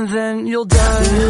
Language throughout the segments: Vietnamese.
and then you'll die.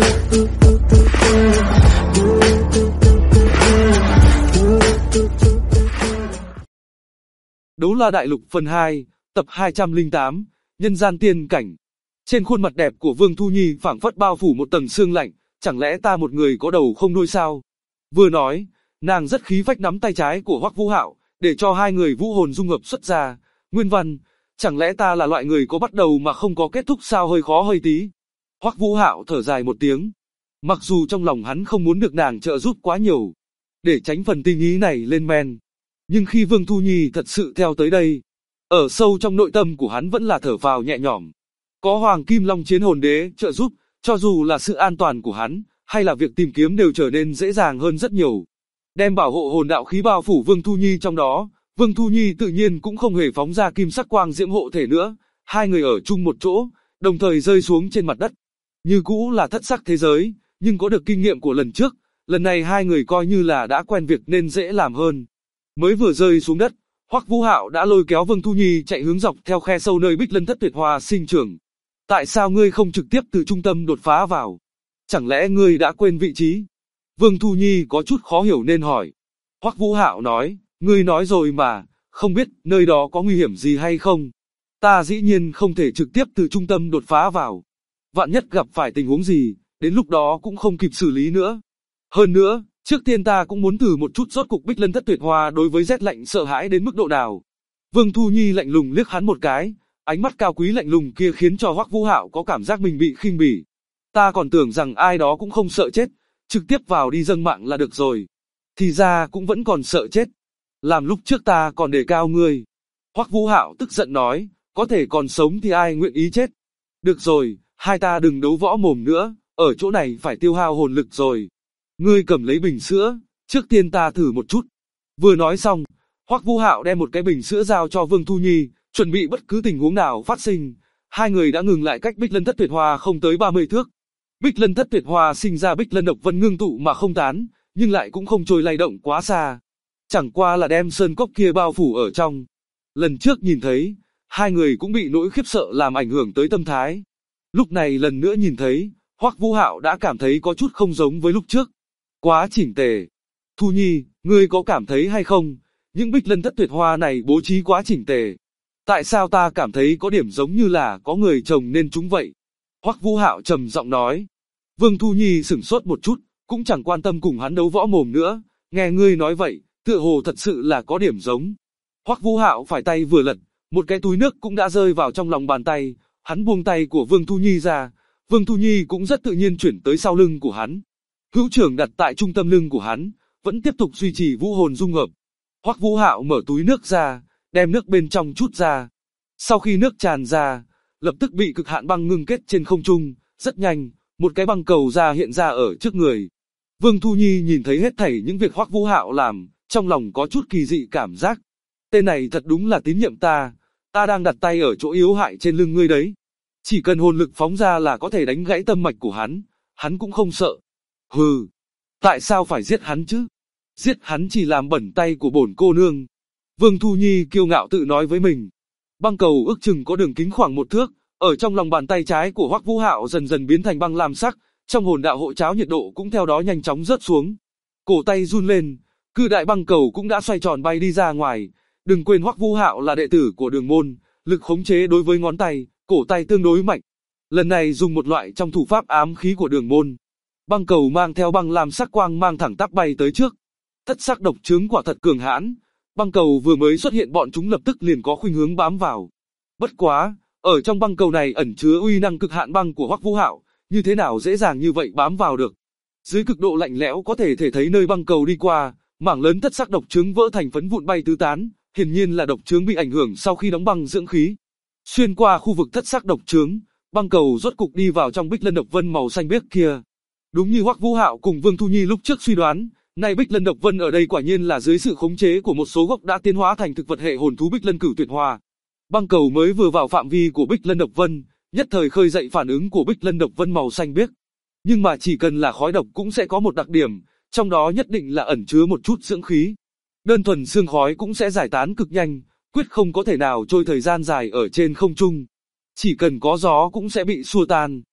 Đấu La Đại Lục phần 2, tập 208, Nhân gian tiên cảnh. Trên khuôn mặt đẹp của Vương Thu Nhi phảng phất bao phủ một tầng sương lạnh, chẳng lẽ ta một người có đầu không đuôi sao? Vừa nói, nàng rất khí phách nắm tay trái của Hoắc Vũ Hạo, để cho hai người vũ hồn dung hợp xuất ra. Nguyên văn, chẳng lẽ ta là loại người có bắt đầu mà không có kết thúc sao, hơi khó hơi tí. Hoắc Vũ Hạo thở dài một tiếng. Mặc dù trong lòng hắn không muốn được nàng trợ giúp quá nhiều, để tránh phần tình ý này lên men. Nhưng khi Vương Thu Nhi thật sự theo tới đây, ở sâu trong nội tâm của hắn vẫn là thở phào nhẹ nhõm. Có Hoàng Kim Long Chiến Hồn Đế trợ giúp, cho dù là sự an toàn của hắn, hay là việc tìm kiếm đều trở nên dễ dàng hơn rất nhiều. Đem bảo hộ hồn đạo khí bao phủ Vương Thu Nhi trong đó, Vương Thu Nhi tự nhiên cũng không hề phóng ra kim sắc quang diễm hộ thể nữa. Hai người ở chung một chỗ, đồng thời rơi xuống trên mặt đất. Như cũ là thất sắc thế giới, nhưng có được kinh nghiệm của lần trước, lần này hai người coi như là đã quen việc nên dễ làm hơn. Mới vừa rơi xuống đất, Hoắc Vũ Hạo đã lôi kéo Vương Thu Nhi chạy hướng dọc theo khe sâu nơi Bích Lân Thất Tuyệt Hoa sinh trưởng. Tại sao ngươi không trực tiếp từ trung tâm đột phá vào? Chẳng lẽ ngươi đã quên vị trí? Vương Thu Nhi có chút khó hiểu nên hỏi. Hoắc Vũ Hạo nói, ngươi nói rồi mà, không biết nơi đó có nguy hiểm gì hay không? Ta dĩ nhiên không thể trực tiếp từ trung tâm đột phá vào. Vạn nhất gặp phải tình huống gì, đến lúc đó cũng không kịp xử lý nữa. Hơn nữa, trước tiên ta cũng muốn thử một chút rốt cục Bích Lân Thất Tuyệt Hoa đối với rét lạnh sợ hãi đến mức độ nào. Vương Thu Nhi lạnh lùng liếc hắn một cái, ánh mắt cao quý lạnh lùng kia khiến cho Hoắc Vũ Hạo có cảm giác mình bị khinh bỉ. Ta còn tưởng rằng ai đó cũng không sợ chết, trực tiếp vào đi dâng mạng là được rồi. Thì ra cũng vẫn còn sợ chết. Làm lúc trước ta còn đề cao ngươi. Hoắc Vũ Hạo tức giận nói, có thể còn sống thì ai nguyện ý chết. Được rồi, hai ta đừng đấu võ mồm nữa, ở chỗ này phải tiêu hao hồn lực rồi. Ngươi cầm lấy bình sữa, trước tiên ta thử một chút. Vừa nói xong, Hoắc Vũ Hạo đem một cái bình sữa giao cho Vương Thu Nhi, chuẩn bị bất cứ tình huống nào phát sinh. Hai người đã ngừng lại cách Bích Lân Thất Tuyệt Hoa không tới 30 thước. Bích Lân Thất Tuyệt Hoa sinh ra Bích Lân độc vân ngưng tụ mà không tán, nhưng lại cũng không trôi lay động quá xa. Chẳng qua là đem sơn cốc kia bao phủ ở trong. Lần trước nhìn thấy, hai người cũng bị nỗi khiếp sợ làm ảnh hưởng tới tâm thái. Lúc này lần nữa nhìn thấy, Hoắc Vũ Hạo đã cảm thấy có chút không giống với lúc trước. Quá chỉnh tề. Thu Nhi, ngươi có cảm thấy hay không, những Bích Lân Thất Tuyệt Hoa này bố trí quá chỉnh tề. Tại sao ta cảm thấy có điểm giống như là có người trồng nên chúng vậy? Hoắc Vũ Hạo trầm giọng nói. Vương Thu Nhi sửng sốt một chút, cũng chẳng quan tâm cùng hắn đấu võ mồm nữa. Nghe ngươi nói vậy, tựa hồ thật sự là có điểm giống. Hoắc Vũ Hạo phải tay vừa lật, một cái túi nước cũng đã rơi vào trong lòng bàn tay. Hắn buông tay của Vương Thu Nhi ra, Vương Thu Nhi cũng rất tự nhiên chuyển tới sau lưng của hắn. Hữu trưởng đặt tại trung tâm lưng của hắn, vẫn tiếp tục duy trì vũ hồn dung hợp. Hoắc Vũ Hạo mở túi nước ra, đem nước bên trong chút ra. Sau khi nước tràn ra, lập tức bị cực hạn băng ngưng kết trên không trung, rất nhanh, một cái băng cầu ra hiện ra ở trước người. Vương Thu Nhi nhìn thấy hết thảy những việc Hoắc Vũ Hạo làm, trong lòng có chút kỳ dị cảm giác. Tên này thật đúng là tín nhiệm ta đang đặt tay ở chỗ yếu hại trên lưng ngươi đấy. Chỉ cần hồn lực phóng ra là có thể đánh gãy tâm mạch của hắn cũng không sợ. Hừ, tại sao phải giết hắn chứ? Giết hắn chỉ làm bẩn tay của bổn cô nương. Vương Thu Nhi kiêu ngạo tự nói với mình. Băng cầu ước chừng có đường kính khoảng 1 thước, ở trong lòng bàn tay trái của Hoắc Vũ Hạo dần dần biến thành băng lam sắc, trong hồn đạo hộ cháo nhiệt độ cũng theo đó nhanh chóng rớt xuống. Cổ tay run lên, cự đại băng cầu cũng đã xoay tròn bay đi ra ngoài. Đừng quên Hoắc Vũ Hạo là đệ tử của Đường môn, lực khống chế đối với ngón tay, cổ tay tương đối mạnh. Lần này dùng một loại trong thủ pháp ám khí của Đường môn. Băng cầu mang theo băng lam sắc quang mang thẳng tắp bay tới trước. Thất sắc độc chướng quả thật cường hãn. Băng cầu vừa mới xuất hiện bọn chúng lập tức liền có khuynh hướng bám vào. Bất quá, ở trong băng cầu này ẩn chứa uy năng cực hạn băng của Hoắc Vũ Hạo, như thế nào dễ dàng như vậy bám vào được. Dưới cực độ lạnh lẽo có thể thấy nơi băng cầu đi qua, mảng lớn thất sắc độc chướng vỡ thành phấn vụn bay tứ tán, hiển nhiên là độc chướng bị ảnh hưởng sau khi đóng băng dưỡng khí. Xuyên qua khu vực thất sắc độc chướng, băng cầu rốt cục đi vào trong Bích Lân độc vân màu xanh biếc kia. Đúng như Hoắc Vũ Hạo cùng Vương Thu Nhi lúc trước suy đoán, nay Bích Lân độc vân ở đây quả nhiên là dưới sự khống chế của một số gốc đã tiến hóa thành thực vật hệ hồn thú Bích Lân Cửu Tuyệt Hoa. Băng cầu mới vừa vào phạm vi của Bích Lân độc vân, nhất thời khơi dậy phản ứng của Bích Lân độc vân màu xanh biếc. Nhưng mà chỉ cần là khói độc cũng sẽ có một đặc điểm, trong đó nhất định là ẩn chứa một chút dưỡng khí. Đơn thuần sương khói cũng sẽ giải tán cực nhanh, quyết không có thể nào trôi thời gian dài ở trên không trung. Chỉ cần có gió cũng sẽ bị xua tan.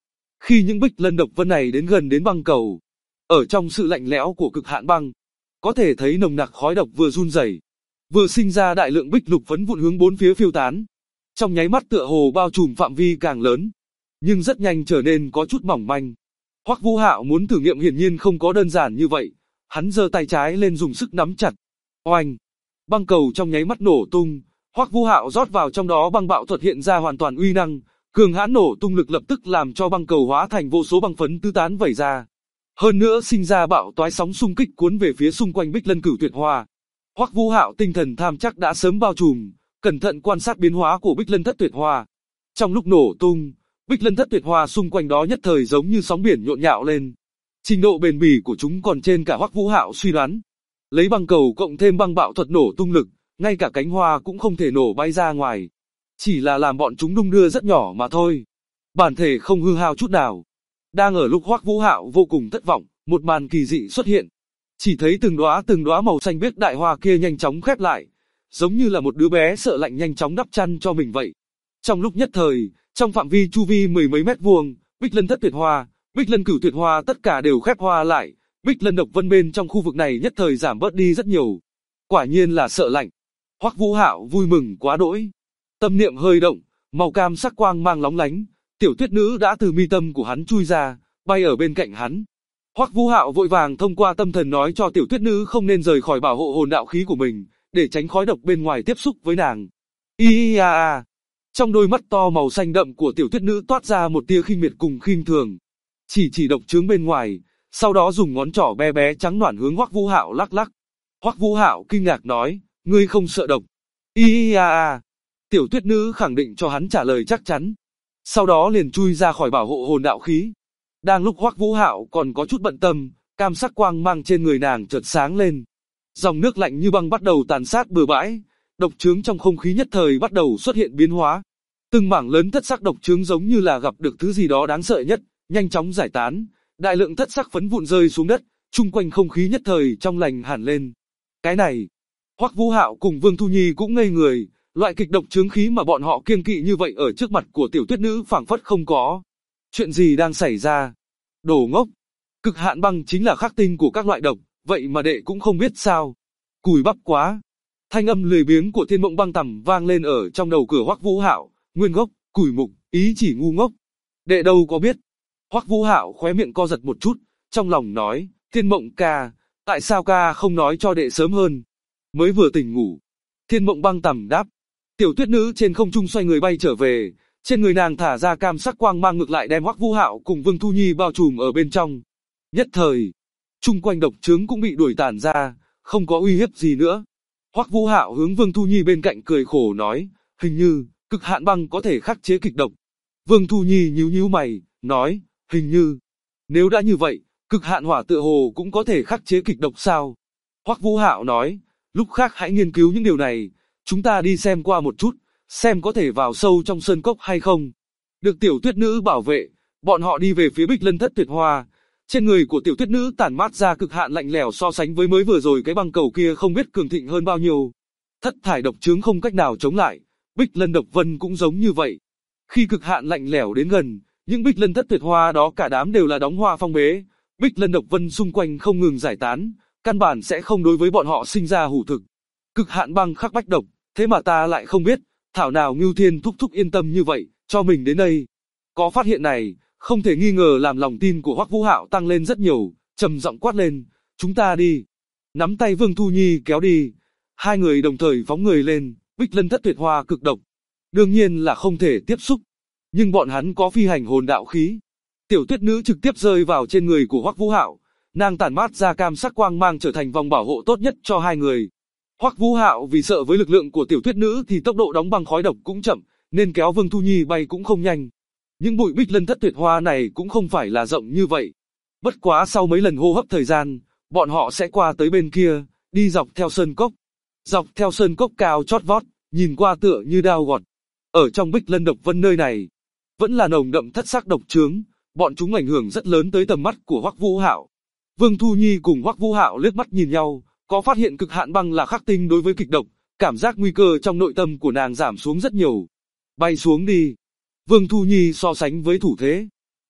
Khi những bích lân độc vân này đến gần đến băng cầu, ở trong sự lạnh lẽo của cực hạn băng, có thể thấy nồng nặc khói độc vừa run rẩy, vừa sinh ra đại lượng bích lục phấn vụn hướng bốn phía phiêu tán. Trong nháy mắt tựa hồ bao trùm phạm vi càng lớn, nhưng rất nhanh trở nên có chút mỏng manh. Hoắc Vũ Hạo muốn thử nghiệm hiển nhiên không có đơn giản như vậy, hắn giơ tay trái lên dùng sức nắm chặt. Oanh! Băng cầu trong nháy mắt nổ tung, Hoắc Vũ Hạo rót vào trong đó băng bạo thuật hiện ra hoàn toàn uy năng, cường hãn nổ tung lực lập tức làm cho băng cầu hóa thành vô số băng phấn tứ tán vẩy ra. Hơn nữa sinh ra bạo toái sóng xung kích cuốn về phía xung quanh Bích Lân Cửu Tuyệt Hoa. Hoắc Vũ Hạo tinh thần tham chắc đã sớm bao trùm, cẩn thận quan sát biến hóa của Bích Lân Thất Tuyệt Hoa. Trong lúc nổ tung, Bích Lân Thất Tuyệt Hoa xung quanh đó nhất thời giống như sóng biển nhộn nhạo lên. Trình độ bền bỉ của chúng còn trên cả Hoắc Vũ Hạo suy đoán. Lấy băng cầu cộng thêm băng bạo thuật nổ tung lực, ngay cả cánh hoa cũng không thể nổ bay ra ngoài. Chỉ là làm bọn chúng đung đưa rất nhỏ mà thôi. Bản thể không hư hao chút nào. Đang ở lúc Hoắc Vũ Hạo vô cùng thất vọng, một màn kỳ dị xuất hiện. Chỉ thấy từng đóa màu xanh biếc đại hoa kia nhanh chóng khép lại, giống như là một đứa bé sợ lạnh nhanh chóng đắp chăn cho mình vậy. Trong lúc nhất thời, trong phạm vi chu vi mười mấy mét vuông, Bích Lân Thất Tuyệt Hoa, Bích Lân Cửu Tuyệt Hoa tất cả đều khép hoa lại, Bích Lân độc vân bên trong khu vực này nhất thời giảm bớt đi rất nhiều. Quả nhiên là sợ lạnh. Hoắc Vũ Hạo vui mừng quá đỗi. Tâm niệm hơi động, màu cam sắc quang mang lóng lánh, tiểu tuyết nữ đã từ mi tâm của hắn chui ra, bay ở bên cạnh hắn. Hoắc Vũ Hạo vội vàng thông qua tâm thần nói cho tiểu tuyết nữ không nên rời khỏi bảo hộ hồn đạo khí của mình, để tránh khói độc bên ngoài tiếp xúc với nàng. Trong đôi mắt to màu xanh đậm của tiểu tuyết nữ toát ra một tia khinh miệt cùng khinh thường. Chỉ độc chướng bên ngoài, sau đó dùng ngón trỏ bé bé trắng nõn hướng Hoắc Vũ Hạo lắc lắc. Hoắc Vũ Hạo kinh ngạc nói, ngươi không sợ độc? Tiểu tuyết nữ khẳng định cho hắn trả lời chắc chắn. Sau đó liền chui ra khỏi bảo hộ hồn đạo khí. Đang lúc Hoắc Vũ Hạo còn có chút bận tâm, cam sắc quang mang trên người nàng chợt sáng lên. Dòng nước lạnh như băng bắt đầu tàn sát bừa bãi, độc chướng trong không khí nhất thời bắt đầu xuất hiện biến hóa. Từng mảng lớn thất sắc độc chướng giống như là gặp được thứ gì đó đáng sợ nhất, nhanh chóng giải tán, đại lượng thất sắc phấn vụn rơi xuống đất, chung quanh không khí nhất thời trong lành hẳn lên. Cái này, Hoắc Vũ Hạo cùng Vương Thu Nhi cũng ngây người, loại kịch độc chướng khí mà bọn họ kiêng kỵ như vậy ở trước mặt của tiểu tuyết nữ phảng phất không có. Chuyện gì đang xảy ra? Đồ ngốc! Cực hạn băng chính là khắc tinh của các loại độc, vậy mà đệ cũng không biết sao? Cùi bắp quá! Thanh âm lười biếng của Thiên Mộng Băng Tầm vang lên ở trong đầu cửa Hoắc Vũ Hạo, nguyên gốc, cùi mục, ý chỉ ngu ngốc. Đệ đâu có biết. Hoắc Vũ Hạo khóe miệng co giật một chút, trong lòng nói, Thiên Mộng ca, tại sao ca không nói cho đệ sớm hơn? Mới vừa tỉnh ngủ. Thiên Mộng Băng Tầm đáp. Tiểu tuyết nữ trên không trung xoay người bay trở về, trên người nàng thả ra cam sắc quang mang ngược lại đem Hoắc Vũ Hạo cùng Vương Thu Nhi bao trùm ở bên trong. Nhất thời, chung quanh độc chướng cũng bị đuổi tản ra, không có uy hiếp gì nữa. Hoắc Vũ Hạo hướng Vương Thu Nhi bên cạnh cười khổ nói, hình như, cực hạn băng có thể khắc chế kịch độc. Vương Thu Nhi nhíu nhíu mày, nói, hình như, nếu đã như vậy, cực hạn hỏa tựa hồ cũng có thể khắc chế kịch độc sao? Hoắc Vũ Hạo nói, lúc khác hãy nghiên cứu những điều này, chúng ta đi xem qua một chút, xem có thể vào sâu trong sơn cốc hay không. Được tiểu tuyết nữ bảo vệ, bọn họ đi về phía Bích Lân Thất Tuyệt Hoa. Trên người của tiểu tuyết nữ tản mát ra cực hạn lạnh lẽo so sánh với mới vừa rồi cái băng cầu kia không biết cường thịnh hơn bao nhiêu. Thất thải độc chướng không cách nào chống lại, Bích Lân độc vân cũng giống như vậy. Khi cực hạn lạnh lẽo đến gần, những Bích Lân Thất Tuyệt Hoa đó cả đám đều là đóng hoa phong bế, Bích Lân độc vân xung quanh không ngừng giải tán, căn bản sẽ không đối với bọn họ sinh ra hủ thực. Cực hạn băng khắc bách độc, thế mà ta lại không biết, thảo nào Ngưu Thiên thúc thúc yên tâm như vậy, cho mình đến đây. Có phát hiện này, không thể nghi ngờ làm lòng tin của Hoắc Vũ Hạo tăng lên rất nhiều, trầm giọng quát lên, chúng ta đi. Nắm tay Vương Thu Nhi kéo đi, hai người đồng thời phóng người lên, Bích Lân Thất Tuyệt Hoa cực độc. Đương nhiên là không thể tiếp xúc, nhưng bọn hắn có phi hành hồn đạo khí. Tiểu tuyết nữ trực tiếp rơi vào trên người của Hoắc Vũ Hạo, nàng tản mát ra cam sắc quang mang trở thành vòng bảo hộ tốt nhất cho hai người. Hoắc Vũ Hạo vì sợ với lực lượng của tiểu tuyết nữ thì tốc độ đóng băng khói độc cũng chậm, nên kéo Vương Thu Nhi bay cũng không nhanh. Nhưng bụi Bích Lân Thất Tuyệt Hoa này cũng không phải là rộng như vậy. Bất quá sau mấy lần hô hấp thời gian, bọn họ sẽ qua tới bên kia, đi dọc theo sơn cốc. Dọc theo sơn cốc cao chót vót, nhìn qua tựa như đao gọt. Ở trong Bích Lân độc vân nơi này, vẫn là nồng đậm thất sắc độc chướng, bọn chúng ảnh hưởng rất lớn tới tầm mắt của Hoắc Vũ Hạo. Vương Thu Nhi cùng Hoắc Vũ Hạo liếc mắt nhìn nhau, có phát hiện cực hạn băng là khắc tinh đối với kịch độc, cảm giác nguy cơ trong nội tâm của nàng giảm xuống rất nhiều. Bay xuống đi. Vương Thu Nhi so sánh với thủ thế.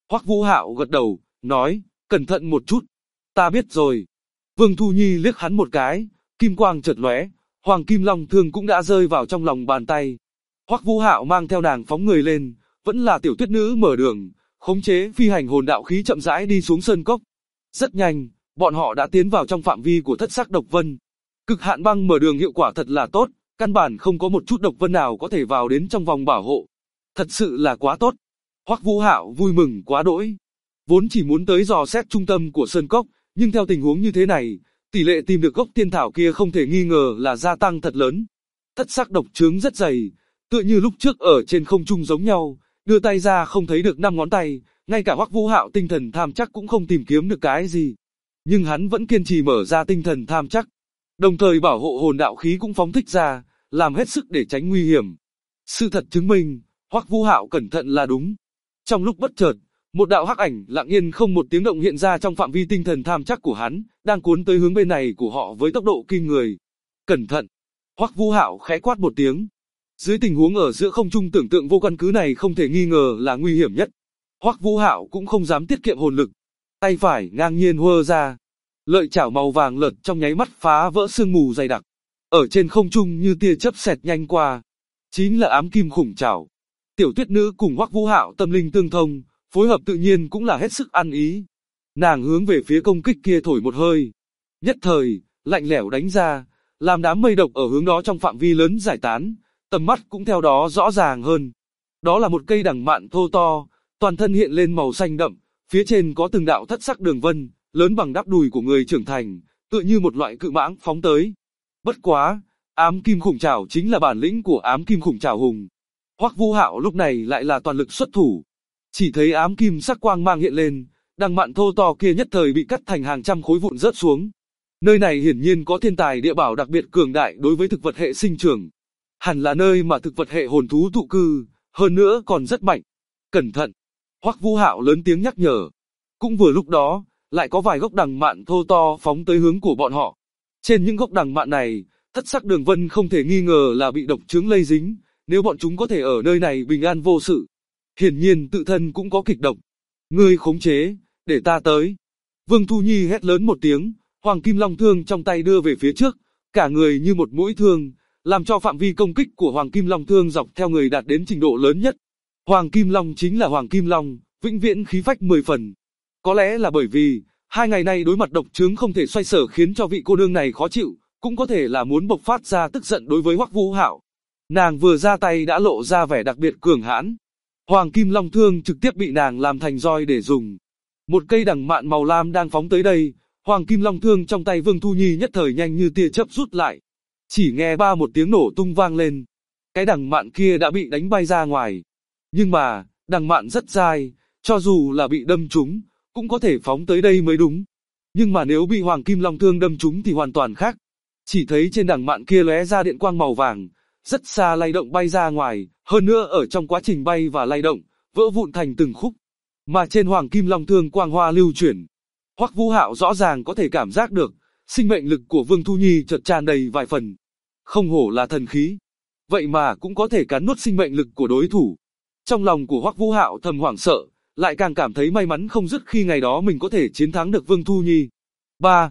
Hoắc Vũ Hạo gật đầu, nói, cẩn thận một chút. Ta biết rồi. Vương Thu Nhi liếc hắn một cái, kim quang chợt lóe, Hoàng Kim Long Thương cũng đã rơi vào trong lòng bàn tay. Hoắc Vũ Hạo mang theo nàng phóng người lên, vẫn là tiểu tuyết nữ mở đường, khống chế phi hành hồn đạo khí chậm rãi đi xuống sơn cốc. Rất nhanh, bọn họ đã tiến vào trong phạm vi của thất sắc độc vân. Cực hạn băng mở đường hiệu quả thật là tốt, căn bản không có một chút độc vân nào có thể vào đến trong vòng bảo hộ. Thật sự là quá tốt. Hoắc Vũ Hạo vui mừng quá đỗi. Vốn chỉ muốn tới dò xét trung tâm của sơn cốc, nhưng theo tình huống như thế này, tỷ lệ tìm được gốc tiên thảo kia không thể nghi ngờ là gia tăng thật lớn. Thất sắc độc trướng rất dày, tựa như lúc trước ở trên không trung giống nhau, đưa tay ra không thấy được 5 ngón tay, ngay cả Hoắc Vũ Hạo tinh thần tham chắc cũng không tìm kiếm được cái gì. Nhưng hắn vẫn kiên trì mở ra tinh thần tham chắc, đồng thời bảo hộ hồn đạo khí cũng phóng thích ra, làm hết sức để tránh nguy hiểm. Sự thật chứng minh, Hoắc Vũ Hạo cẩn thận là đúng. Trong lúc bất chợt, một đạo hắc ảnh lặng yên không một tiếng động hiện ra trong phạm vi tinh thần tham chắc của hắn, đang cuốn tới hướng bên này của họ với tốc độ kinh người. Cẩn thận! Hoắc Vũ Hạo khẽ quát một tiếng. Dưới tình huống ở giữa không trung tưởng tượng vô căn cứ này không thể nghi ngờ là nguy hiểm nhất. Hoắc Vũ Hạo cũng không dám tiết kiệm hồn lực. Tay phải ngang nhiên huơ ra. Lợi chảo màu vàng lợt trong nháy mắt phá vỡ sương mù dày đặc. Ở trên không trung như tia chớp xẹt nhanh qua. Chính là ám kim khủng chảo. Tiểu tuyết nữ cùng Hoắc Vũ Hạo tâm linh tương thông, phối hợp tự nhiên cũng là hết sức ăn ý. Nàng hướng về phía công kích kia thổi một hơi. Nhất thời, lạnh lẽo đánh ra, làm đám mây độc ở hướng đó trong phạm vi lớn giải tán, tầm mắt cũng theo đó rõ ràng hơn. Đó là một cây đằng mạn thô to, toàn thân hiện lên màu xanh đậm, phía trên có từng đạo thất sắc đường vân, lớn bằng đắp đùi của người trưởng thành, tựa như một loại cự mãng phóng tới. Bất quá, ám kim khủng trảo chính là bản lĩnh của ám kim khủng trảo hùng. Hoắc Vũ Hạo lúc này lại là toàn lực xuất thủ. Chỉ thấy ám kim sắc quang mang hiện lên, đằng mạn thô to kia nhất thời bị cắt thành hàng trăm khối vụn rớt xuống. Nơi này hiển nhiên có thiên tài địa bảo đặc biệt cường đại đối với thực vật hệ sinh trưởng. Hẳn là nơi mà thực vật hệ hồn thú tụ cư, hơn nữa còn rất mạnh. Cẩn thận! Hoắc Vũ Hạo lớn tiếng nhắc nhở. Cũng vừa lúc đó, lại có vài gốc đằng mạn thô to phóng tới hướng của bọn họ. Trên những gốc đằng mạn này, thất sắc đường vân không thể nghi ngờ là bị độc chướng lây dính, nếu bọn chúng có thể ở nơi này bình an vô sự. Hiển nhiên tự thân cũng có kịch độc. Ngươi khống chế, để ta tới. Vương Thu Nhi hét lớn một tiếng, Hoàng Kim Long Thương trong tay đưa về phía trước, cả người như một mũi thương, làm cho phạm vi công kích của Hoàng Kim Long Thương dọc theo người đạt đến trình độ lớn nhất. Hoàng Kim Long chính là Hoàng Kim Long, vĩnh viễn khí phách 10 phần. Có lẽ là bởi vì, 2 ngày nay đối mặt độc chướng không thể xoay sở khiến cho vị cô nương này khó chịu, cũng có thể là muốn bộc phát ra tức giận đối với Hoắc Vũ Hạo. Nàng vừa ra tay đã lộ ra vẻ đặc biệt cường hãn. Hoàng Kim Long Thương trực tiếp bị nàng làm thành roi để dùng. Một cây đằng mạn màu lam đang phóng tới đây, Hoàng Kim Long Thương trong tay Vương Thu Nhi nhất thời nhanh như tia chớp rút lại. Chỉ nghe ba một tiếng nổ tung vang lên. Cái đằng mạn kia đã bị đánh bay ra ngoài. Nhưng mà, đằng mạn rất dai, cho dù là bị đâm trúng, cũng có thể phóng tới đây mới đúng. Nhưng mà nếu bị Hoàng Kim Long Thương đâm trúng thì hoàn toàn khác. Chỉ thấy trên đằng mạn kia lóe ra điện quang màu vàng, rất xa lay động bay ra ngoài, hơn nữa ở trong quá trình bay và lay động, vỡ vụn thành từng khúc. Mà trên Hoàng Kim Long Thương quang hoa lưu chuyển. Hoắc Vũ Hạo rõ ràng có thể cảm giác được, sinh mệnh lực của Vương Thu Nhi chợt tràn đầy vài phần. Không hổ là thần khí, vậy mà cũng có thể cắn nuốt sinh mệnh lực của đối thủ. Trong lòng của Hoắc Vũ Hạo thầm hoảng sợ, lại càng cảm thấy may mắn không dứt khi ngày đó mình có thể chiến thắng được Vương Thu Nhi. Ba,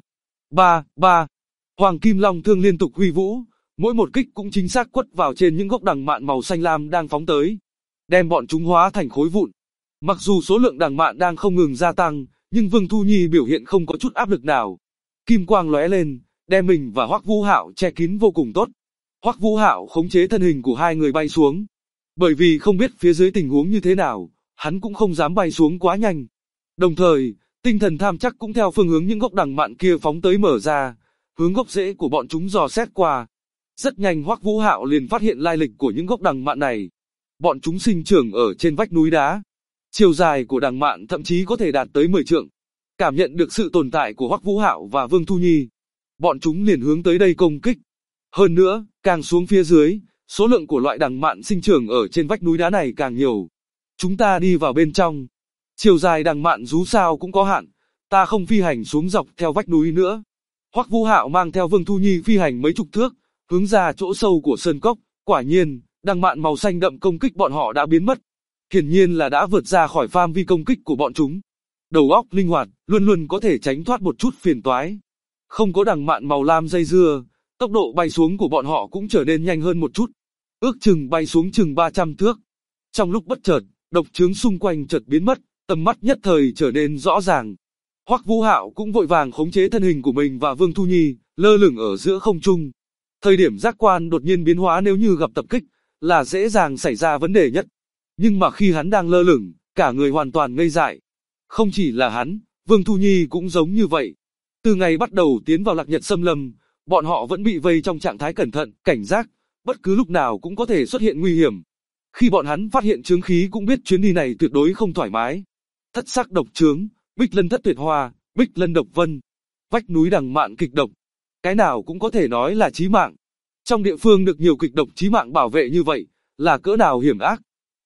Hoàng Kim Long Thương liên tục huy vũ, mỗi một kích cũng chính xác quất vào trên những gốc đằng mạn màu xanh lam đang phóng tới, đem bọn chúng hóa thành khối vụn. Mặc dù số lượng đằng mạn đang không ngừng gia tăng, nhưng Vương Thu Nhi biểu hiện không có chút áp lực nào. Kim quang lóe lên, đem mình và Hoắc Vũ Hạo che kín vô cùng tốt. Hoắc Vũ Hạo khống chế thân hình của hai người bay xuống. Bởi vì không biết phía dưới tình huống như thế nào, hắn cũng không dám bay xuống quá nhanh. Đồng thời, tinh thần tham chắc cũng theo phương hướng những gốc đằng mạn kia phóng tới mở ra, hướng gốc rễ của bọn chúng dò xét qua. Rất nhanh Hoắc Vũ Hạo liền phát hiện lai lịch của những gốc đằng mạn này. Bọn chúng sinh trưởng ở trên vách núi đá. Chiều dài của đằng mạn thậm chí có thể đạt tới 10 trượng. Cảm nhận được sự tồn tại của Hoắc Vũ Hạo và Vương Thu Nhi, bọn chúng liền hướng tới đây công kích. Hơn nữa, càng xuống phía dưới, số lượng của loại đằng mạn sinh trưởng ở trên vách núi đá này càng nhiều. Chúng ta đi vào bên trong. Chiều dài đằng mạn dù sao cũng có hạn, ta không phi hành xuống dọc theo vách núi nữa. Hoắc Vũ Hạo mang theo Vương Thu Nhi phi hành mấy chục thước, hướng ra chỗ sâu của sơn cốc. Quả nhiên, đằng mạn màu xanh đậm công kích bọn họ đã biến mất. hiển nhiên là đã vượt ra khỏi phạm vi công kích của bọn chúng. Đầu óc linh hoạt, luôn luôn có thể tránh thoát một chút phiền toái. Không có đằng mạn màu lam dây dưa, tốc độ bay xuống của bọn họ cũng trở nên nhanh hơn một chút. Ước chừng bay xuống chừng 300 thước. Trong lúc bất chợt, độc chướng xung quanh chợt biến mất, tầm mắt nhất thời trở nên rõ ràng. Hoắc Vũ Hạo cũng vội vàng khống chế thân hình của mình và Vương Thu Nhi, lơ lửng ở giữa không trung. Thời điểm giác quan đột nhiên biến hóa nếu như gặp tập kích, là dễ dàng xảy ra vấn đề nhất. Nhưng mà khi hắn đang lơ lửng, cả người hoàn toàn ngây dại. Không chỉ là hắn, Vương Thu Nhi cũng giống như vậy. Từ ngày bắt đầu tiến vào Lạc Nhật Xâm Lâm, bọn họ vẫn bị vây trong trạng thái cẩn thận, cảnh giác, bất cứ lúc nào cũng có thể xuất hiện nguy hiểm. Khi bọn hắn phát hiện chướng khí cũng biết chuyến đi này tuyệt đối không thoải mái. Thất sắc độc chướng, Bích Lân Thất Tuyệt Hoa, Bích Lân Độc Vân, vách núi đằng mạn kịch độc. Cái nào cũng có thể nói là chí mạng. Trong địa phương được nhiều kịch độc chí mạng bảo vệ như vậy, là cỡ nào hiểm ác.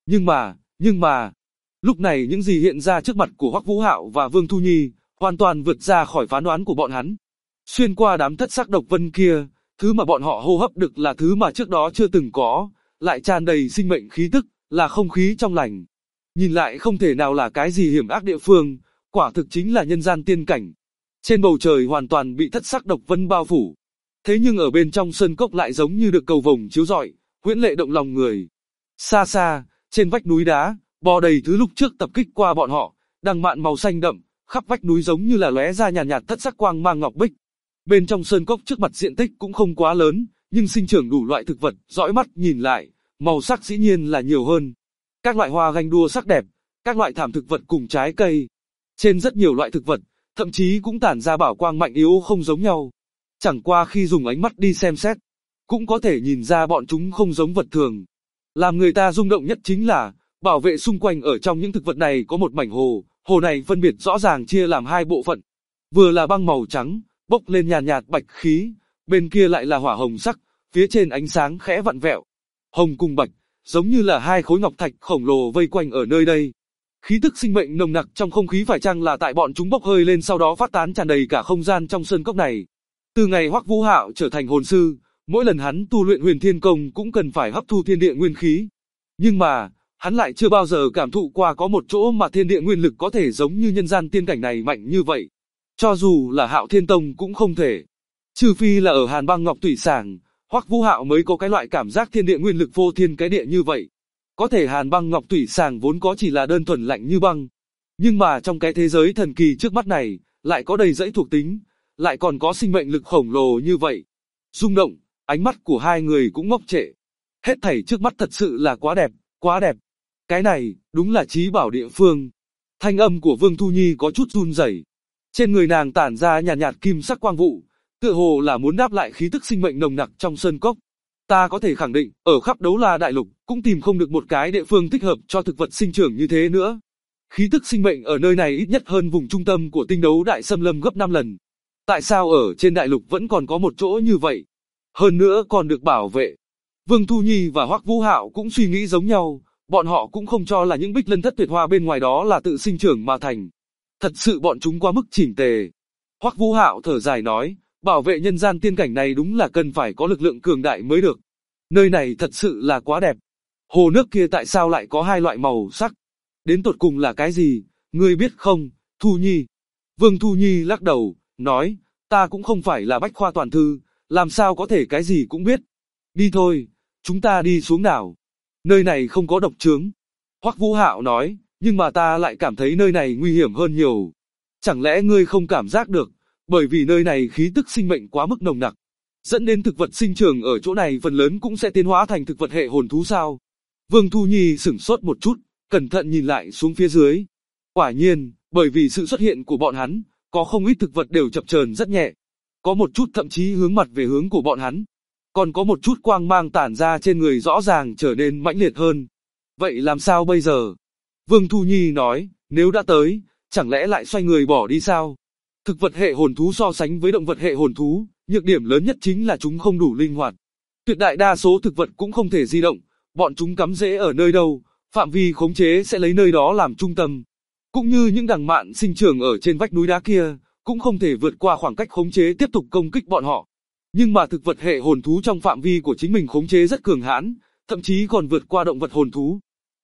Nhưng mà, lúc này những gì hiện ra trước mặt của Hoắc Vũ Hạo và Vương Thu Nhi, hoàn toàn vượt ra khỏi phán đoán của bọn hắn. Xuyên qua đám thất sắc độc vân kia, thứ mà bọn họ hô hấp được là thứ mà trước đó chưa từng có, lại tràn đầy sinh mệnh khí tức, là không khí trong lành. Nhìn lại không thể nào là cái gì hiểm ác địa phương, quả thực chính là nhân gian tiên cảnh. Trên bầu trời hoàn toàn bị thất sắc độc vân bao phủ. Thế nhưng ở bên trong sơn cốc lại giống như được cầu vồng chiếu rọi, huyễn lệ động lòng người. Xa xa, trên vách núi đá, bò đầy thứ lúc trước tập kích qua bọn họ, đằng mạn màu xanh đậm, khắp vách núi giống như là lóe ra nhàn nhạt thất sắc quang mang ngọc bích. Bên trong sơn cốc trước mặt diện tích cũng không quá lớn, nhưng sinh trưởng đủ loại thực vật, dõi mắt nhìn lại, màu sắc dĩ nhiên là nhiều hơn. Các loại hoa ganh đua sắc đẹp, các loại thảm thực vật cùng trái cây. Trên rất nhiều loại thực vật, thậm chí cũng tản ra bảo quang mạnh yếu không giống nhau. Chẳng qua khi dùng ánh mắt đi xem xét, cũng có thể nhìn ra bọn chúng không giống vật thường. Làm người ta rung động nhất chính là, bảo vệ xung quanh ở trong những thực vật này có một mảnh hồ, hồ này phân biệt rõ ràng chia làm hai bộ phận. Vừa là băng màu trắng, bốc lên nhàn nhạt bạch khí, bên kia lại là hỏa hồng sắc, phía trên ánh sáng khẽ vặn vẹo. Hồng cùng bạch, giống như là hai khối ngọc thạch khổng lồ vây quanh ở nơi đây. Khí tức sinh mệnh nồng nặc trong không khí phải chăng là tại bọn chúng bốc hơi lên sau đó phát tán tràn đầy cả không gian trong sơn cốc này. Từ ngày Hoắc Vũ Hạo trở thành hồn sư, mỗi lần hắn tu luyện Huyền Thiên Công cũng cần phải hấp thu thiên địa nguyên khí. Nhưng mà, hắn lại chưa bao giờ cảm thụ qua có một chỗ mà thiên địa nguyên lực có thể giống như nhân gian tiên cảnh này mạnh như vậy. Cho dù là Hạo Thiên Tông cũng không thể. Trừ phi là ở Hàn Băng Ngọc Tủy Sàng, Hoắc Vũ Hạo mới có cái loại cảm giác thiên địa nguyên lực vô thiên cái địa như vậy. Có thể Hàn Băng Ngọc Tủy Sàng vốn có chỉ là đơn thuần lạnh như băng. Nhưng mà trong cái thế giới thần kỳ trước mắt này, lại có đầy dẫy thuộc tính, lại còn có sinh mệnh lực khổng lồ như vậy. Rung động, ánh mắt của hai người cũng ngốc trệ. Hết thảy trước mắt thật sự là quá đẹp, quá đẹp. Cái này, đúng là chí bảo địa phương. Thanh âm của Vương Thu Nhi có chút run rẩy. Trên người nàng tản ra nhàn nhạt kim sắc quang vụ, tựa hồ là muốn đáp lại khí tức sinh mệnh nồng nặc trong sơn cốc. Ta có thể khẳng định, ở khắp Đấu La Đại Lục, cũng tìm không được một cái địa phương thích hợp cho thực vật sinh trưởng như thế nữa. Khí tức sinh mệnh ở nơi này ít nhất hơn vùng trung tâm của tinh đấu đại xâm lâm gấp 5 lần. Tại sao ở trên đại lục vẫn còn có một chỗ như vậy? Hơn nữa còn được bảo vệ. Vương Thu Nhi và Hoắc Vũ Hạo cũng suy nghĩ giống nhau, bọn họ cũng không cho là những Bích Lân Thất Tuyệt Hoa bên ngoài đó là tự sinh trưởng mà thành. Thật sự bọn chúng quá mức chỉnh tề. Hoắc Vũ Hạo thở dài nói, bảo vệ nhân gian tiên cảnh này đúng là cần phải có lực lượng cường đại mới được. Nơi này thật sự là quá đẹp. Hồ nước kia tại sao lại có hai loại màu sắc? Đến tột cùng là cái gì? Ngươi biết không, Thu Nhi? Vương Thu Nhi lắc đầu, nói, ta cũng không phải là bách khoa toàn thư, làm sao có thể cái gì cũng biết. Đi thôi, chúng ta đi xuống nào. Nơi này không có độc chướng. Hoắc Vũ Hạo nói, nhưng mà ta lại cảm thấy nơi này nguy hiểm hơn nhiều. Chẳng lẽ ngươi không cảm giác được, bởi vì nơi này khí tức sinh mệnh quá mức nồng nặc, dẫn đến thực vật sinh trưởng ở chỗ này phần lớn cũng sẽ tiến hóa thành thực vật hệ hồn thú sao? Vương Thu Nhi sửng sốt một chút, cẩn thận nhìn lại xuống phía dưới. Quả nhiên, bởi vì sự xuất hiện của bọn hắn, có không ít thực vật đều chập chờn rất nhẹ. Có một chút thậm chí hướng mặt về hướng của bọn hắn. Còn có một chút quang mang tản ra trên người rõ ràng trở nên mãnh liệt hơn. Vậy làm sao bây giờ? Vương Thu Nhi nói, nếu đã tới, chẳng lẽ lại xoay người bỏ đi sao? Thực vật hệ hồn thú so sánh với động vật hệ hồn thú, nhược điểm lớn nhất chính là chúng không đủ linh hoạt. Tuyệt đại đa số thực vật cũng không thể di động, bọn chúng cắm rễ ở nơi đâu, phạm vi khống chế sẽ lấy nơi đó làm trung tâm. Cũng như những đằng mạn sinh trưởng ở trên vách núi đá kia, cũng không thể vượt qua khoảng cách khống chế tiếp tục công kích bọn họ. Nhưng mà thực vật hệ hồn thú trong phạm vi của chính mình khống chế rất cường hãn, thậm chí còn vượt qua động vật hồn thú.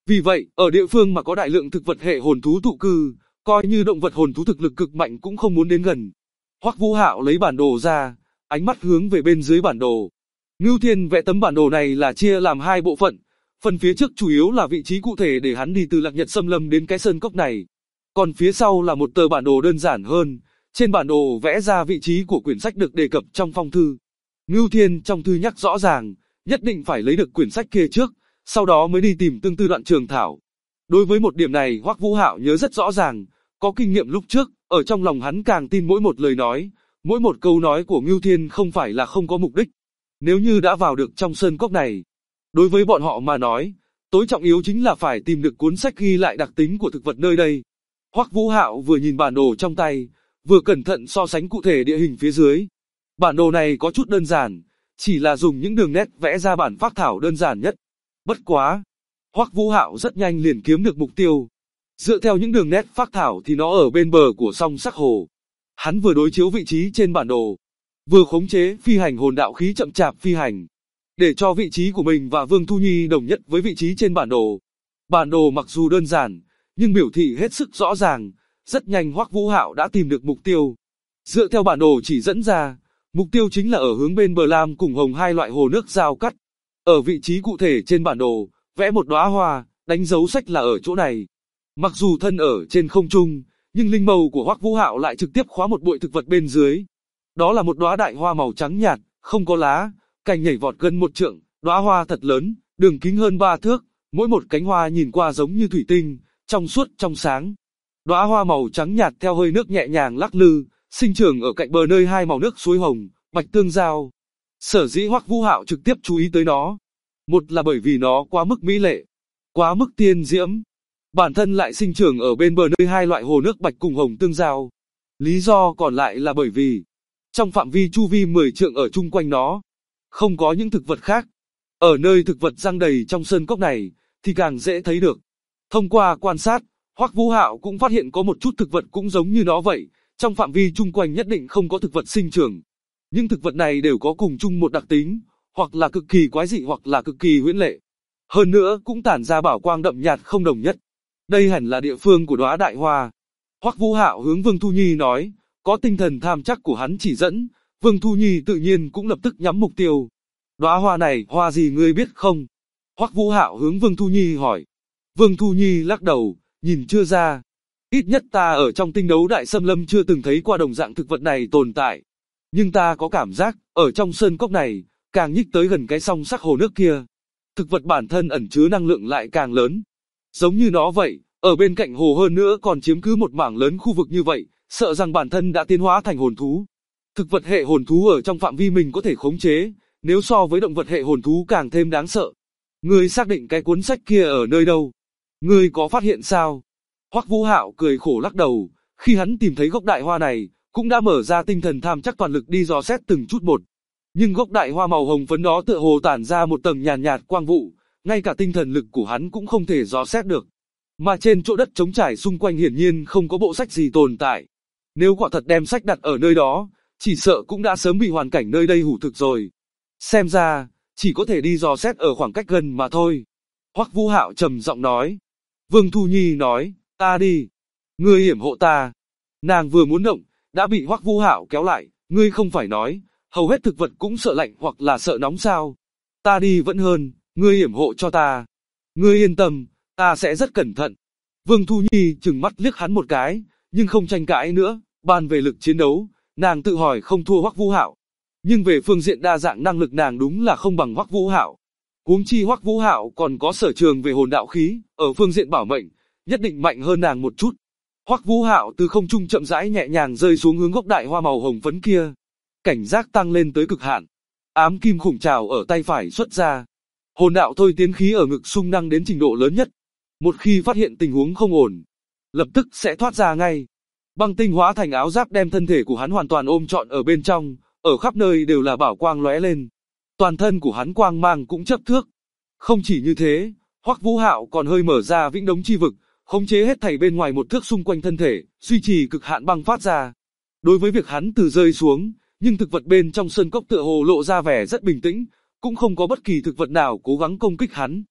Vì vậy, ở địa phương mà có đại lượng thực vật hệ hồn thú tụ cư, coi như động vật hồn thú thực lực cực mạnh cũng không muốn đến gần. Hoắc Vũ Hạo lấy bản đồ ra, ánh mắt hướng về bên dưới bản đồ. Ngưu Thiên vẽ tấm bản đồ này là chia làm hai bộ phận, phần phía trước chủ yếu là vị trí cụ thể để hắn đi từ Lạc Nhật Xâm Lâm đến cái sơn cốc này. Còn phía sau là một tờ bản đồ đơn giản hơn, trên bản đồ vẽ ra vị trí của quyển sách được đề cập trong phong thư. Ngưu Thiên trong thư nhắc rõ ràng, nhất định phải lấy được quyển sách kia trước, sau đó mới đi tìm tương tư đoạn trường thảo. Đối với một điểm này Hoắc Vũ Hạo nhớ rất rõ ràng, có kinh nghiệm lúc trước, ở trong lòng hắn càng tin mỗi một lời nói, mỗi một câu nói của Ngưu Thiên không phải là không có mục đích. Nếu như đã vào được trong sơn cốc này, đối với bọn họ mà nói, tối trọng yếu chính là phải tìm được cuốn sách ghi lại đặc tính của thực vật nơi đây. Hoắc Vũ Hạo vừa nhìn bản đồ trong tay, vừa cẩn thận so sánh cụ thể địa hình phía dưới. Bản đồ này có chút đơn giản, chỉ là dùng những đường nét vẽ ra bản phác thảo đơn giản nhất. Bất quá, Hoắc Vũ Hạo rất nhanh liền kiếm được mục tiêu. Dựa theo những đường nét phác thảo thì nó ở bên bờ của song Sắc Hồ. Hắn vừa đối chiếu vị trí trên bản đồ, vừa khống chế phi hành hồn đạo khí chậm chạp phi hành, để cho vị trí của mình và Vương Thu Nhi đồng nhất với vị trí trên bản đồ. Bản đồ mặc dù đơn giản, nhưng biểu thị hết sức rõ ràng, rất nhanh Hoắc Vũ Hạo đã tìm được mục tiêu. Dựa theo bản đồ chỉ dẫn ra, mục tiêu chính là ở hướng bên bờ lam cùng hồng hai loại hồ nước giao cắt. Ở vị trí cụ thể trên bản đồ, vẽ một đóa hoa, đánh dấu sách là ở chỗ này. Mặc dù thân ở trên không trung, nhưng linh mâu của Hoắc Vũ Hạo lại trực tiếp khóa một bụi thực vật bên dưới. Đó là một đóa đại hoa màu trắng nhạt, không có lá, cành nhảy vọt gần 1 trượng, đóa hoa thật lớn, đường kính hơn 3 thước, mỗi một cánh hoa nhìn qua giống như thủy tinh, trong suốt trong sáng. Đóa hoa màu trắng nhạt theo hơi nước nhẹ nhàng lắc lư, sinh trưởng ở cạnh bờ nơi hai màu nước suối hồng, bạch tương giao. Sở dĩ Hoắc Vũ Hạo trực tiếp chú ý tới nó, một là bởi vì nó quá mức mỹ lệ, quá mức tiên diễm. Bản thân lại sinh trưởng ở bên bờ nơi hai loại hồ nước bạch cùng hồng tương giao. Lý do còn lại là bởi vì, trong phạm vi chu vi 10 trượng ở chung quanh nó, không có những thực vật khác. Ở nơi thực vật giăng đầy trong sơn cốc này, thì càng dễ thấy được. Thông qua quan sát, Hoắc Vũ Hạo cũng phát hiện có một chút thực vật cũng giống như nó vậy, trong phạm vi chung quanh nhất định không có thực vật sinh trưởng. Nhưng thực vật này đều có cùng chung một đặc tính, hoặc là cực kỳ quái dị hoặc là cực kỳ huyễn lệ. Hơn nữa cũng tản ra bảo quang đậm nhạt không đồng nhất. Đây hẳn là địa phương của đóa đại hoa. Hoắc Vũ Hạo hướng Vương Thu Nhi nói, có tinh thần tham chắc của hắn chỉ dẫn, Vương Thu Nhi tự nhiên cũng lập tức nhắm mục tiêu. Đóa hoa này, hoa gì ngươi biết không? Hoắc Vũ Hạo hướng Vương Thu Nhi hỏi. Vương Thu Nhi lắc đầu, nhìn chưa ra. Ít nhất ta ở trong tinh đấu đại xâm lâm chưa từng thấy qua đồng dạng thực vật này tồn tại. Nhưng ta có cảm giác, ở trong sơn cốc này, càng nhích tới gần cái song Sắc Hồ nước kia, thực vật bản thân ẩn chứa năng lượng lại càng lớn. Giống như nó vậy, ở bên cạnh hồ hơn nữa còn chiếm cứ một mảng lớn khu vực như vậy, sợ rằng bản thân đã tiến hóa thành hồn thú. Thực vật hệ hồn thú ở trong phạm vi mình có thể khống chế, nếu so với động vật hệ hồn thú càng thêm đáng sợ. Ngươi xác định cái cuốn sách kia ở nơi đâu? Ngươi có phát hiện sao? Hoắc Vũ Hạo cười khổ lắc đầu, khi hắn tìm thấy gốc đại hoa này, cũng đã mở ra tinh thần tham chắc toàn lực đi dò xét từng chút một. Nhưng gốc đại hoa màu hồng phấn đó tựa hồ tản ra một tầng nhàn nhạt quang vụ, ngay cả tinh thần lực của hắn cũng không thể dò xét được. Mà trên chỗ đất trống trải xung quanh hiển nhiên không có bộ sách gì tồn tại. Nếu quả thật đem sách đặt ở nơi đó, chỉ sợ cũng đã sớm bị hoàn cảnh nơi đây hủ thực rồi. Xem ra, chỉ có thể đi dò xét ở khoảng cách gần mà thôi. Hoắc Vũ Hạo trầm giọng nói. Vương Thu Nhi nói, ta đi. Ngươi hiểm hộ ta. Nàng vừa muốn động, đã bị Hoắc Vũ Hạo kéo lại. Ngươi không phải nói, hầu hết thực vật cũng sợ lạnh hoặc là sợ nóng sao? Ta đi vẫn hơn, ngươi hiểm hộ cho ta. Ngươi yên tâm, ta sẽ rất cẩn thận. Vương Thu Nhi trừng mắt liếc hắn một cái, nhưng không tranh cãi nữa. Bàn về lực chiến đấu, nàng tự hỏi không thua Hoắc Vũ Hạo. Nhưng về phương diện đa dạng năng lực nàng đúng là không bằng Hoắc Vũ Hạo. Huống chi Hoắc Vũ Hạo còn có sở trường về hồn đạo khí, ở phương diện bảo mệnh, nhất định mạnh hơn nàng một chút. Hoắc Vũ Hạo từ không trung chậm rãi nhẹ nhàng rơi xuống hướng gốc đại hoa màu hồng phấn kia. Cảnh giác tăng lên tới cực hạn. Ám kim khủng trảo ở tay phải xuất ra. Hồn đạo thôi tiến khí ở ngực xung năng đến trình độ lớn nhất. Một khi phát hiện tình huống không ổn, lập tức sẽ thoát ra ngay. Băng tinh hóa thành áo giáp đem thân thể của hắn hoàn toàn ôm trọn ở bên trong, ở khắp nơi đều là bảo quang lóe lên. Toàn thân của hắn quang mang cũng chấp thước. Không chỉ như thế, Hoắc Vũ Hạo còn hơi mở ra vĩnh đống chi vực, khống chế hết thảy bên ngoài một thước xung quanh thân thể, duy trì cực hạn băng phát ra. Đối với việc hắn từ rơi xuống, nhưng thực vật bên trong sơn cốc tựa hồ lộ ra vẻ rất bình tĩnh, cũng không có bất kỳ thực vật nào cố gắng công kích hắn.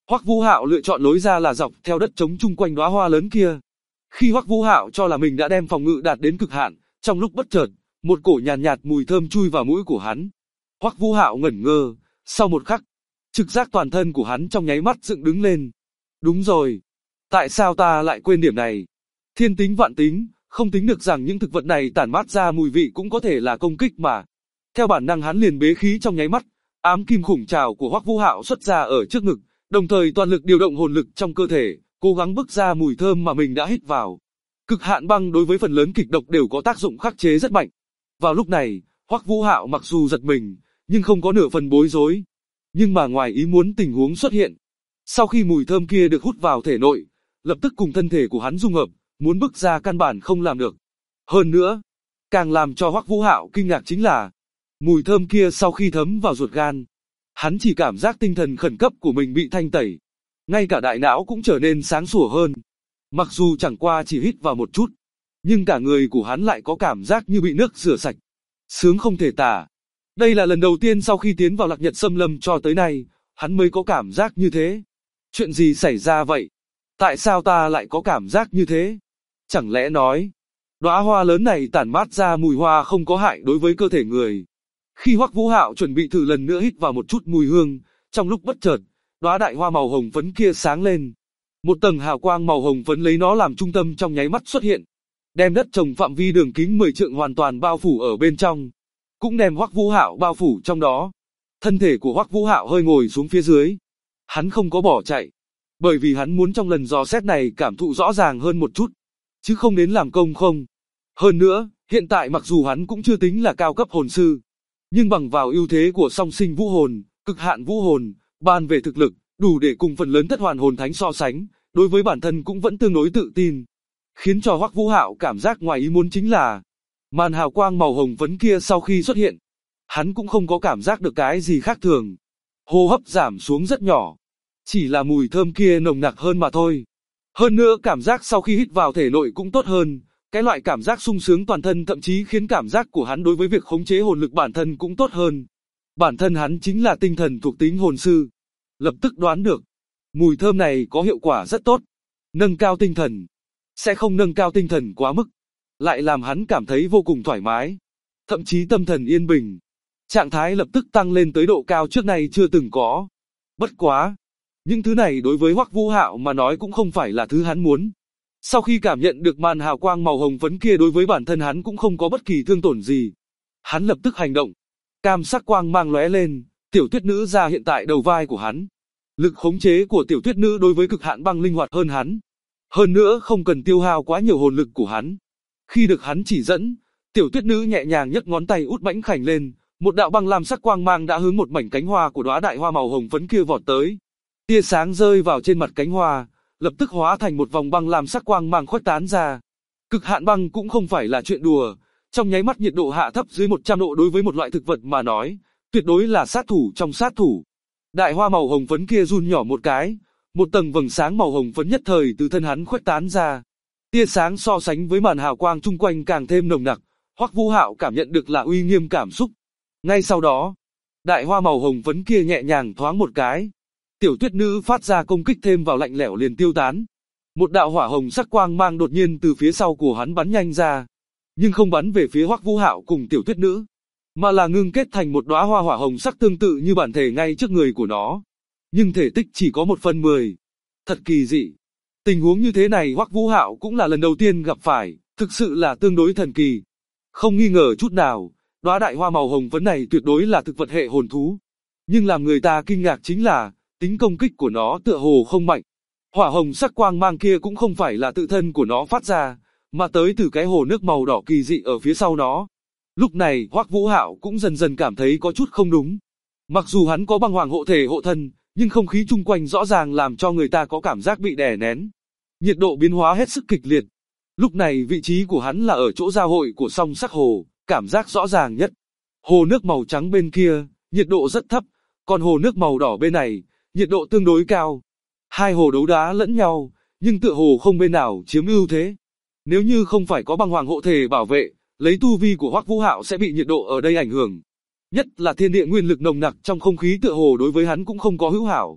Hoắc Vũ Hạo lựa chọn lối ra là dọc theo đất trống chung quanh đóa hoa lớn kia. Khi Hoắc Vũ Hạo cho là mình đã đem phòng ngự đạt đến cực hạn, trong lúc bất chợt, một cổ nhàn nhạt mùi thơm chui vào mũi của hắn. Hoắc Vũ Hạo ngẩn ngơ, sau một khắc, trực giác toàn thân của hắn trong nháy mắt dựng đứng lên. Đúng rồi, tại sao ta lại quên điểm này? Thiên tính vạn tính, không tính được rằng những thực vật này tản mát ra mùi vị cũng có thể là công kích mà. Theo bản năng hắn liền bế khí trong nháy mắt, ám kim khủng trảo của Hoắc Vũ Hạo xuất ra ở trước ngực, đồng thời toàn lực điều động hồn lực trong cơ thể, cố gắng bức ra mùi thơm mà mình đã hít vào. Cực hạn băng đối với phần lớn kịch độc đều có tác dụng khắc chế rất mạnh. Vào lúc này, Hoắc Vũ Hạo mặc dù giật mình, nhưng không có nửa phần bối rối. Nhưng mà ngoài ý muốn tình huống xuất hiện. Sau khi mùi thơm kia được hút vào thể nội, lập tức cùng thân thể của hắn dung hợp, muốn bức ra căn bản không làm được. Hơn nữa, càng làm cho Hoắc Vũ Hạo kinh ngạc chính là, mùi thơm kia sau khi thấm vào ruột gan, hắn chỉ cảm giác tinh thần khẩn cấp của mình bị thanh tẩy. Ngay cả đại não cũng trở nên sáng sủa hơn. Mặc dù chẳng qua chỉ hít vào một chút, nhưng cả người của hắn lại có cảm giác như bị nước rửa sạch. Sướng không thể tả. Đây là lần đầu tiên sau khi tiến vào Lạc Nhật Xâm Lâm cho tới nay, hắn mới có cảm giác như thế. Chuyện gì xảy ra vậy? Tại sao ta lại có cảm giác như thế? Chẳng lẽ nói, đóa hoa lớn này tản mát ra mùi hoa không có hại đối với cơ thể người? Khi Hoắc Vũ Hạo chuẩn bị thử lần nữa hít vào một chút mùi hương, trong lúc bất chợt, đóa đại hoa màu hồng phấn kia sáng lên. Một tầng hào quang màu hồng phấn lấy nó làm trung tâm trong nháy mắt xuất hiện, đem đất trồng phạm vi đường kính 10 trượng hoàn toàn bao phủ ở bên trong, cũng đem Hoắc Vũ Hạo bao phủ trong đó. Thân thể của Hoắc Vũ Hạo hơi ngồi xuống phía dưới. Hắn không có bỏ chạy, bởi vì hắn muốn trong lần dò xét này cảm thụ rõ ràng hơn một chút, chứ không đến làm công không. Hơn nữa, hiện tại mặc dù hắn cũng chưa tính là cao cấp hồn sư, nhưng bằng vào ưu thế của song sinh vũ hồn, cực hạn vũ hồn, bàn về thực lực, đủ để cùng phần lớn thất hoàn hồn thánh so sánh, đối với bản thân cũng vẫn tương đối tự tin. Khiến cho Hoắc Vũ Hạo cảm giác ngoài ý muốn chính là, màn hào quang màu hồng phấn kia sau khi xuất hiện, hắn cũng không có cảm giác được cái gì khác thường. Hô hấp giảm xuống rất nhỏ, chỉ là mùi thơm kia nồng nặc hơn mà thôi. Hơn nữa cảm giác sau khi hít vào thể nội cũng tốt hơn, cái loại cảm giác sung sướng toàn thân thậm chí khiến cảm giác của hắn đối với việc khống chế hồn lực bản thân cũng tốt hơn. Bản thân hắn chính là tinh thần thuộc tính hồn sư. Lập tức đoán được, mùi thơm này có hiệu quả rất tốt. Nâng cao tinh thần, sẽ không nâng cao tinh thần quá mức, lại làm hắn cảm thấy vô cùng thoải mái, thậm chí tâm thần yên bình. Trạng thái lập tức tăng lên tới độ cao trước nay chưa từng có. Bất quá, những thứ này đối với Hoắc Vũ Hạo mà nói cũng không phải là thứ hắn muốn. Sau khi cảm nhận được màn hào quang màu hồng phấn kia đối với bản thân hắn cũng không có bất kỳ thương tổn gì. Hắn lập tức hành động. Cam sắc quang mang lóe lên, tiểu tuyết nữ ra hiện tại đầu vai của hắn. Lực khống chế của tiểu tuyết nữ đối với cực hạn băng linh hoạt hơn hắn. Hơn nữa không cần tiêu hao quá nhiều hồn lực của hắn. Khi được hắn chỉ dẫn, tiểu tuyết nữ nhẹ nhàng nhấc ngón tay út mãnh khảnh lên, một đạo băng lam sắc quang mang đã hướng một mảnh cánh hoa của đóa đại hoa màu hồng phấn kia vọt tới. Tia sáng rơi vào trên mặt cánh hoa, lập tức hóa thành một vòng băng lam sắc quang mang khuếch tán ra. Cực hạn băng cũng không phải là chuyện đùa, trong nháy mắt nhiệt độ hạ thấp dưới 100 độ đối với một loại thực vật mà nói, tuyệt đối là sát thủ trong sát thủ. Đại hoa màu hồng phấn kia run nhỏ một cái, một tầng vầng sáng màu hồng phấn nhất thời từ thân hắn khuếch tán ra. Tia sáng so sánh với màn hào quang chung quanh càng thêm nồng nặc, Hoắc Vũ Hạo cảm nhận được là uy nghiêm cảm xúc. Ngay sau đó, đại hoa màu hồng phấn kia nhẹ nhàng thoáng một cái, tiểu tuyết nữ phát ra công kích thêm vào lạnh lẽo liền tiêu tán. Một đạo hỏa hồng sắc quang mang đột nhiên từ phía sau của hắn bắn nhanh ra, nhưng không bắn về phía Hoắc Vũ Hạo cùng tiểu tuyết nữ, mà là ngưng kết thành một đóa hoa hỏa hồng sắc tương tự như bản thể ngay trước người của nó. Nhưng thể tích chỉ có 1/10. Thật kỳ dị. Tình huống như thế này Hoắc Vũ Hạo cũng là lần đầu tiên gặp phải, thực sự là tương đối thần kỳ. Không nghi ngờ chút nào, đóa đại hoa màu hồng phấn này tuyệt đối là thực vật hệ hồn thú. Nhưng làm người ta kinh ngạc chính là, tính công kích của nó tựa hồ không mạnh. Hỏa hồng sắc quang mang kia cũng không phải là tự thân của nó phát ra, mà tới từ cái hồ nước màu đỏ kỳ dị ở phía sau nó. Lúc này Hoắc Vũ Hạo cũng dần dần cảm thấy có chút không đúng. Mặc dù hắn có băng hoàng hộ thể hộ thân, nhưng không khí chung quanh rõ ràng làm cho người ta có cảm giác bị đè nén. Nhiệt độ biến hóa hết sức kịch liệt. Lúc này vị trí của hắn là ở chỗ giao hội của song sắc hồ, cảm giác rõ ràng nhất. Hồ nước màu trắng bên kia, nhiệt độ rất thấp, còn hồ nước màu đỏ bên này, nhiệt độ tương đối cao. Hai hồ đấu đá lẫn nhau, nhưng tựa hồ không bên nào chiếm ưu thế. Nếu như không phải có băng hoàng hộ thể bảo vệ, lấy tu vi của Hoắc Vũ Hạo sẽ bị nhiệt độ ở đây ảnh hưởng. Nhất là thiên địa nguyên lực nồng nặc trong không khí tựa hồ đối với hắn cũng không có hữu hảo.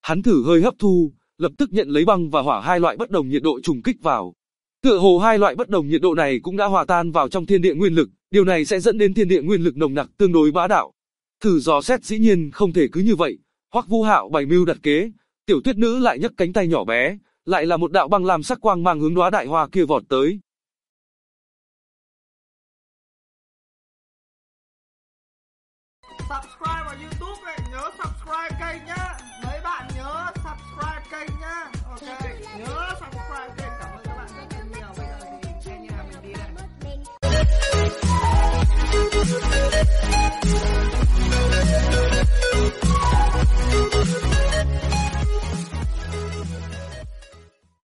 Hắn thử hơi hấp thu, lập tức nhận lấy băng và hỏa hai loại bất đồng nhiệt độ trùng kích vào. Tựa hồ hai loại bất đồng nhiệt độ này cũng đã hòa tan vào trong thiên địa nguyên lực, điều này sẽ dẫn đến thiên địa nguyên lực nồng nặc tương đối bá đạo. Thử dò xét dĩ nhiên không thể cứ như vậy, Hoắc Vũ Hạo bày mưu đặt kế, Tiểu Tuyết Nữ lại nhấc cánh tay nhỏ bé, lại là một đạo băng lam sắc quang mang hướng đóa đại hoa kia vọt tới.